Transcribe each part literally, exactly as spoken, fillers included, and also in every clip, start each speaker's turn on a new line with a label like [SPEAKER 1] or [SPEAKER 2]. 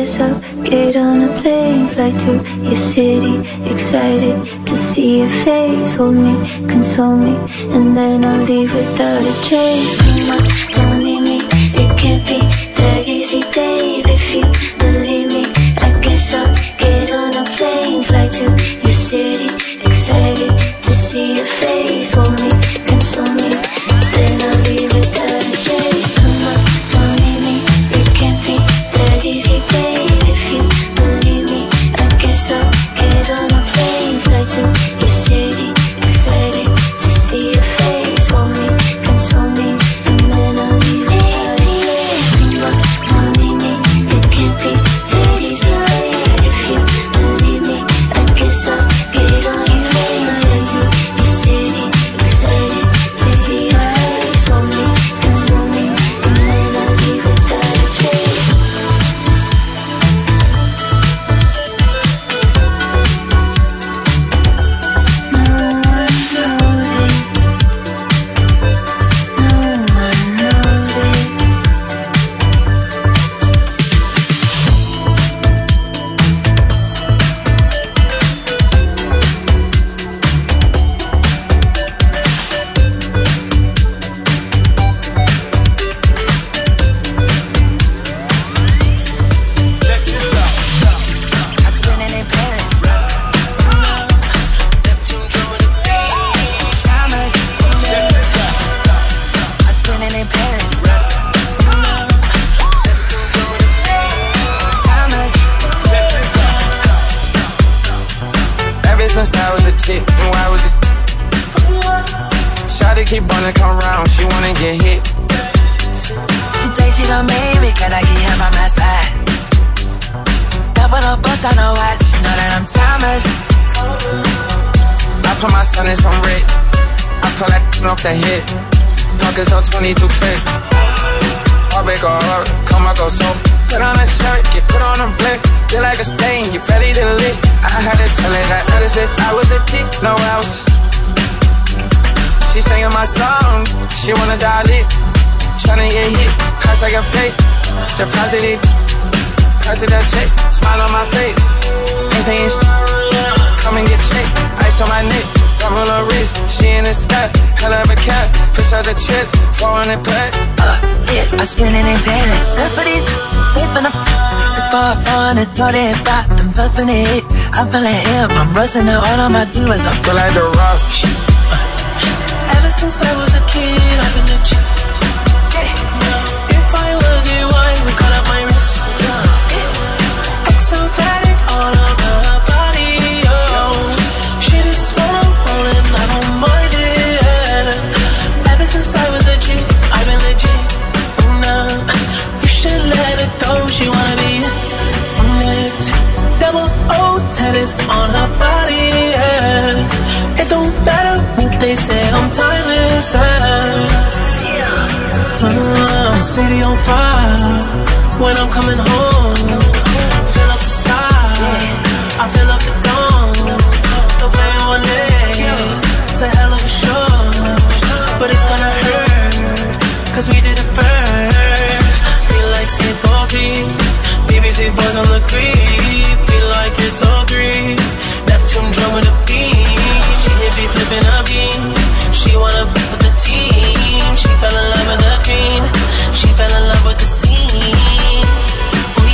[SPEAKER 1] guess I'll get on a plane, fly to your city, excited to see your face. Hold me, console me, and then I'll leave without a trace. Come on, don't leave me, it can't be that easy, babe. If you believe me, I guess I'll get on a plane, fly to your city, excited to see your face. Hold me, console me, then I'll leave without a trace. Come on, don't leave me, it can't be that easy, babe. If you believe me, I guess I'll get on a plane, fly to your city, excited to see your face. Hold me, console me, and then I'll leave without a trace. Come on, don't leave me, it can't be that easy, babe. If you believe me, I guess I'll get on a plane, fly to your city, excited to see your face. Hold me, console me, and then I'll leave without a trace.
[SPEAKER 2] Since I was a chick, and why was it? Shawty keep wanna come round, she wanna get hit.
[SPEAKER 3] She take it on me, because I get him on my side. Never no bust on no watch, know that I'm timeless.
[SPEAKER 2] I put my son in some red, I pull that off the hit. Pockets on twenty-two click. All big or hard, come I go so. Put on a shirt, get put on a blick. Feel like a stain, you ready to lick. I had to tell her that other sis, I was a dick, no else. She singing my song, she wanna dial it. Tryna get hit, house I got paid. Deposit it, president check. Smile on my face, ain't paying sh- come and get checked. Ice on my neck, double her wrist. She in the sky, hell of a cat. Push out the chest, four hundred pack.
[SPEAKER 3] Uh, yeah, I spin it in Paris. That's what it's flipping up. Far on it's all that pop. I'm puffing it. I'm feeling hip. I'm rusting it. All of my doers. I
[SPEAKER 2] feel like the rock.
[SPEAKER 4] Ever since I was a kid, I've been a chick. Yeah. If I was your wife, would cut up my wrist. Yeah. Exotic all over her body. Oh, she just wanna roll and I don't mind it. Ever since I was a chick, I've been legit. No, you should let it go. She wanna be next. Double O tatted on her body. Yeah. It don't matter what they say, I'm timeless. Uh, city on fire when I'm coming home. Fill up the sky, I fill up the dome. The way on it, it's a hell of a show. But it's gonna hurt, cause we did it first. Feel like skateboarding, B B C boys on the creep. Feel like it's all three, Neptune drum with a beat. She hit me flipping a beam. She wanna be with the team. She fell in love with the cream. She fell in love with the scene.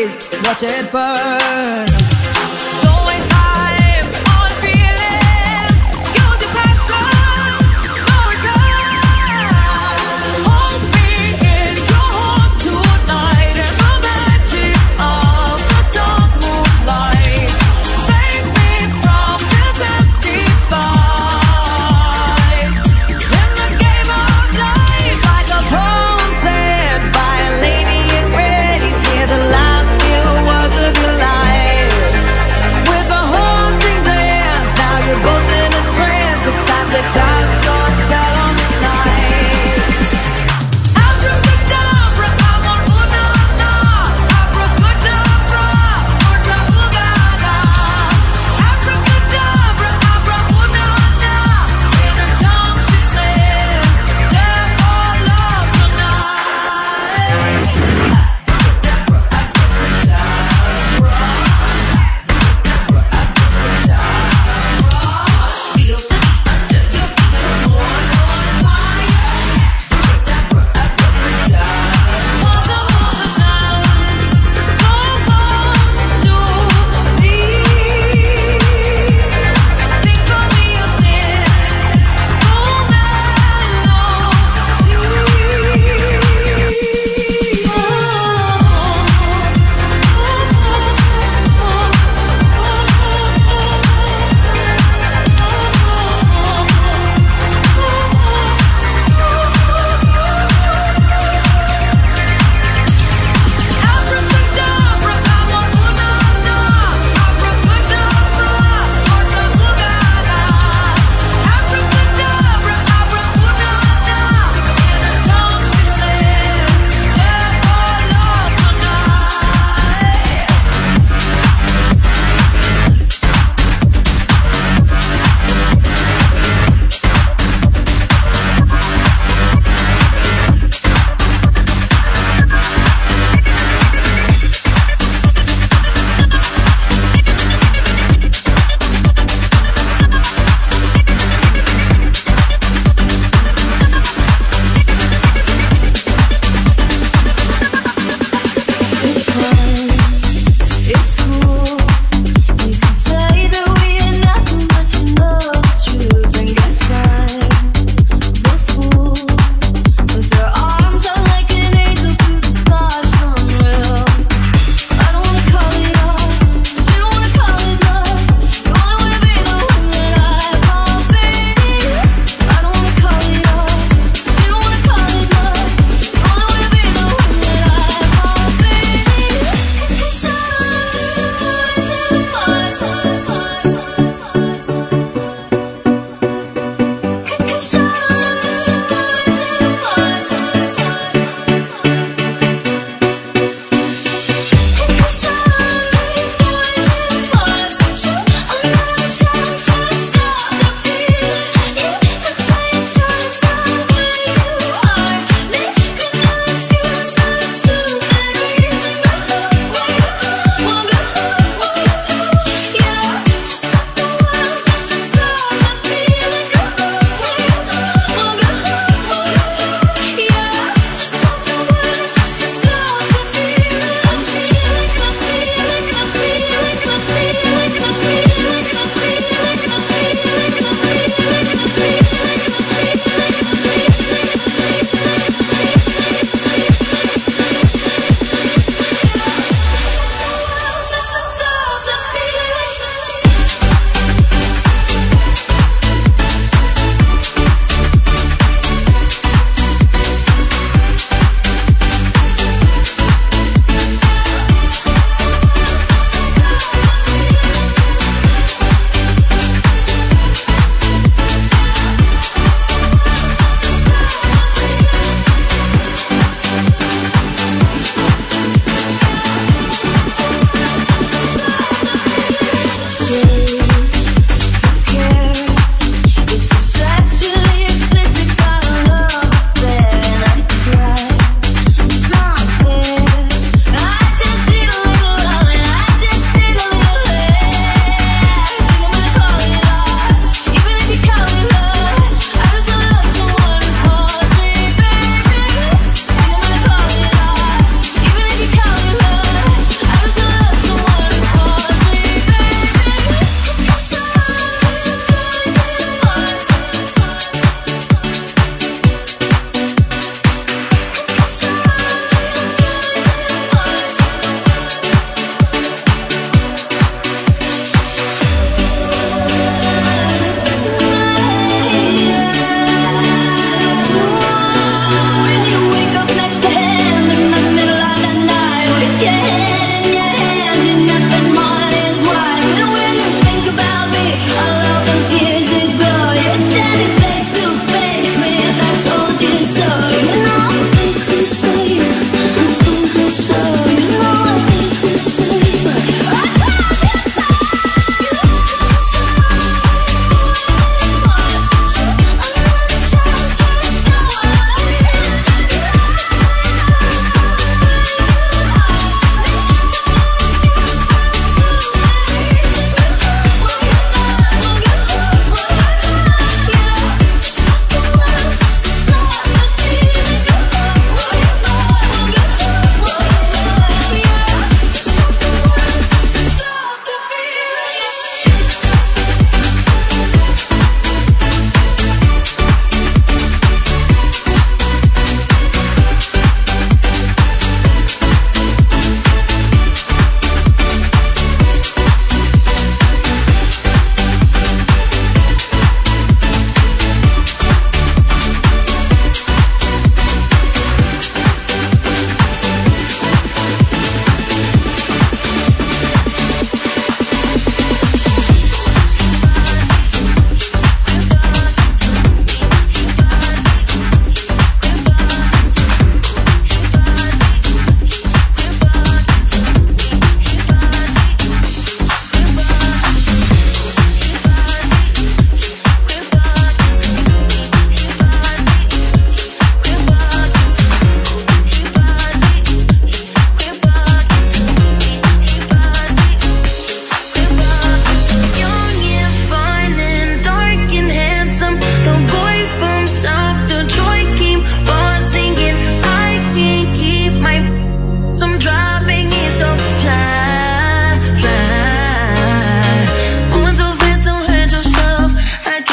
[SPEAKER 5] blaze, watch it burn. Don't waste time on feeling, use your passion, no return. Hold me in your heart tonight, in the magic of the dark moonlight. Save me from this empty fight. In the game of life, like a poem said by a lady in red, you hear the last few words of your life.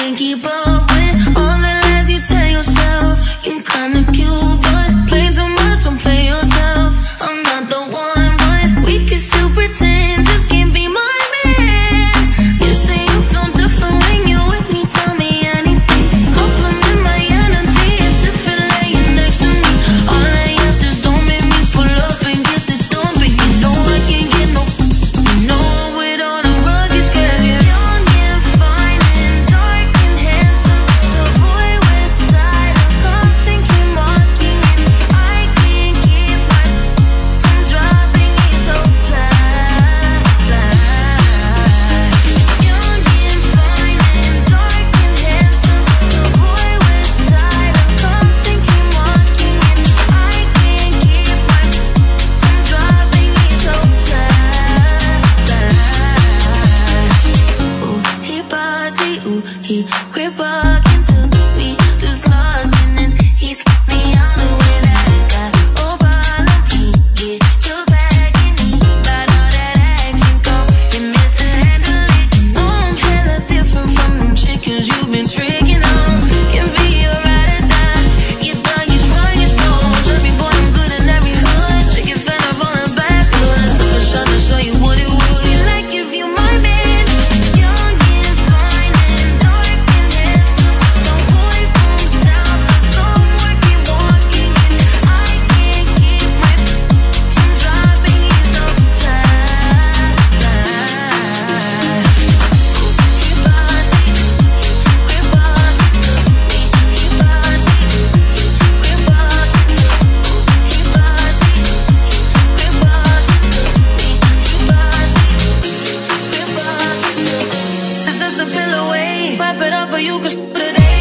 [SPEAKER 6] can't keep up with all the lies you tell yourself. You're kinda cute, but play too much, don't play yourself. I'm not the one, but we can still pretend. Just can't be my man. You say you feel different when you're with me. Tell me anything. Compliment my energy. It's different laying next to me. All I ask is don't make me pull up and get the door, but you know I can't get no. You know with all the rugged scared. Young and fine and dark and handsome. The boy west side of Compton came walking in. I can't keep my from dropping. He's so fly, fly. Young and fine and dark and handsome. The boy west side of Compton came walking in. I can't keep my from dropping. He's so fly, fly. Ooh, he bossy, ooh, he creep up into me, just lost, and then he skipped me on the way that I got. Oh, problem, he get your back, and he got all that action, go, he missed to handle it. You know I'm hella different from them chickens you've been tricking on. Can be a ride or die, you thug, you strong, you strong. Trust me, boy, I'm good in every hood. Trick it, fella, rolling backwards. I'm trying to show you what it would be like if you my man. Young and fine and dark and handsome. The boy from south, the somewhere keep walking in. I can't keep my from dropping. He's so fly, fly. He bossy, he creep up into me. He bossy, he creep up into me. He bossy, he creep up into me. He bossy, creep up into me. It's just a pill away. Wipe it up for you, 'cause today